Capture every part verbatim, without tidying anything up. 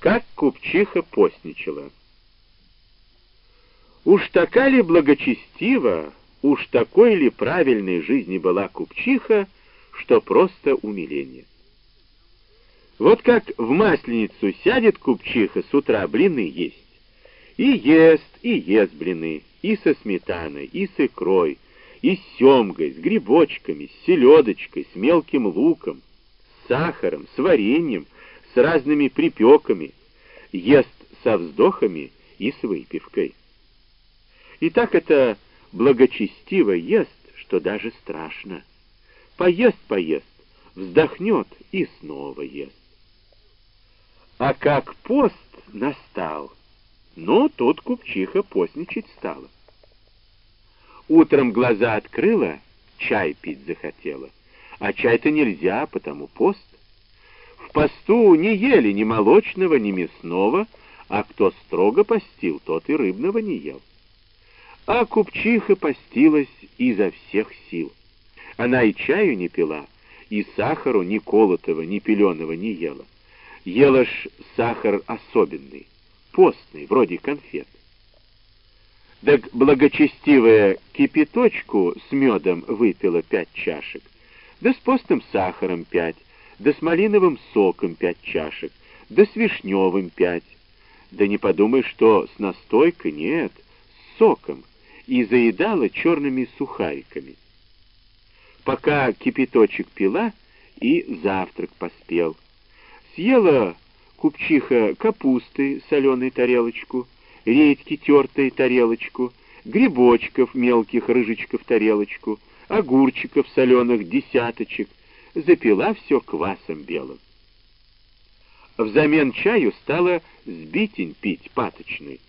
Как купчиха постничала. Уж така ли благочестива, уж такой ли правильной жизни была купчиха, что просто умиление. Вот как в Масленицу сядет купчиха с утра блины есть. И ест, и ест блины, и со сметаной, и с икрой, и с семгой, с грибочками, с селедочкой, с мелким луком, с сахаром, с вареньем, с разными припеками, ест со вздохами и с выпивкой. И так это благочестиво ест, что даже страшно. Поест-поест, вздохнет и снова ест. А как пост настал, ну, тут купчиха постничать стала. Утром глаза открыла, чай пить захотела, а чай-то нельзя, потому пост. В посту не ели ни молочного, ни мясного, а кто строго постил, тот и рыбного не ел. А купчиха постилась изо всех сил. Она и чаю не пила, и сахару ни колотого, ни пеленого не ела. Ела ж сахар особенный, постный, вроде конфет. Так благочестивая кипяточку с медом выпила пять чашек, да с постным сахаром пять, да с малиновым соком пять чашек, да с вишневым пять. Да не подумай, что с настойкой, нет, с соком, и заедала черными сухариками. Пока кипяточек пила, и завтрак поспел. Съела купчиха капусты соленой тарелочку, редьки тертой тарелочку, грибочков мелких рыжечков тарелочку, огурчиков соленых десяточек, запила все квасом белым. Взамен чаю стала сбитень пить паточный.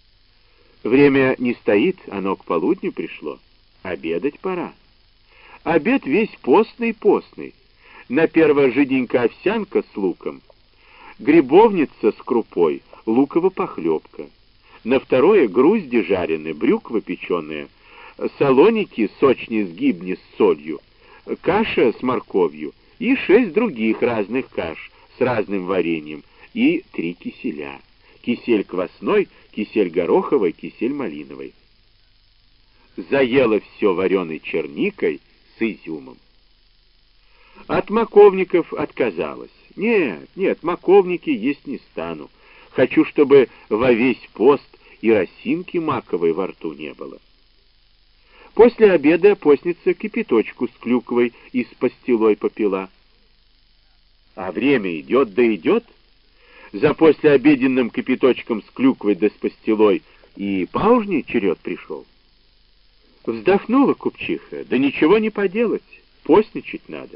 Время не стоит, оно к полудню пришло. Обедать пора. Обед весь постный-постный. На первое жиденькая овсянка с луком, грибовница с крупой, луковая похлебка. На второе грузди жареные, брюква печеная, солоники сочные с гибни с солью, каша с морковью и шесть других разных каш с разным вареньем и три киселя. Кисель квасной, кисель гороховый, кисель малиновый. Заела все вареной черникой с изюмом. От маковников отказалась. Нет, нет, маковники есть не стану. Хочу, чтобы во весь пост и росинки маковой во рту не было. После обеда постница кипяточку с клюквой и с пастилой попила. А время идет да идет. За послеобеденным кипяточком с клюквой да с пастилой и паужний черед пришел. Вздохнула купчиха, да ничего не поделать, постничать надо.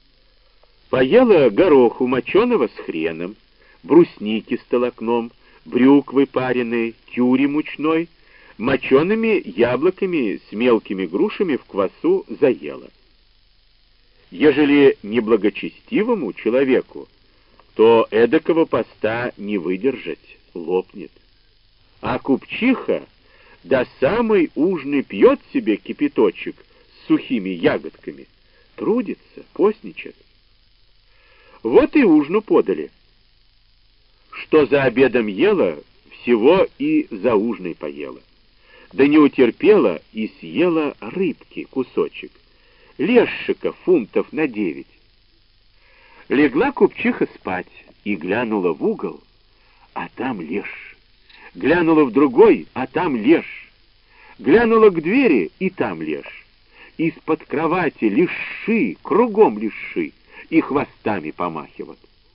Поела гороху моченого с хреном, брусники с толокном, брюквы пареной, тюри мучной, мочеными яблоками с мелкими грушами в квасу заела. Ежели неблагочестивому человеку, то эдакого поста не выдержать, лопнет. А купчиха до самой ужины пьет себе кипяточек с сухими ягодками, трудится, постничает. Вот и ужину подали. Что за обедом ела, всего и за ужиной поела. Да не утерпела и съела рыбки кусочек, лешика фунтов на девять. Легла купчиха спать и глянула в угол, а там леший. Глянула в другой, а там леший. Глянула к двери, и там леший. Из-под кровати леши, кругом леши, и хвостами помахивают.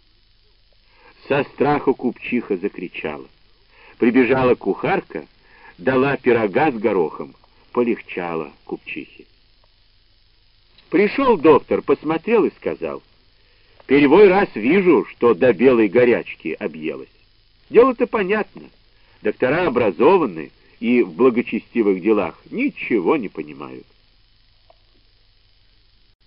Со страху купчиха закричала. Прибежала кухарка, дала пирога с горохом, полегчало купчихе. Пришел доктор, посмотрел и сказал: «Первый раз вижу, что до белой горячки объелась». Дело-то понятно. Доктора образованы и в благочестивых делах ничего не понимают.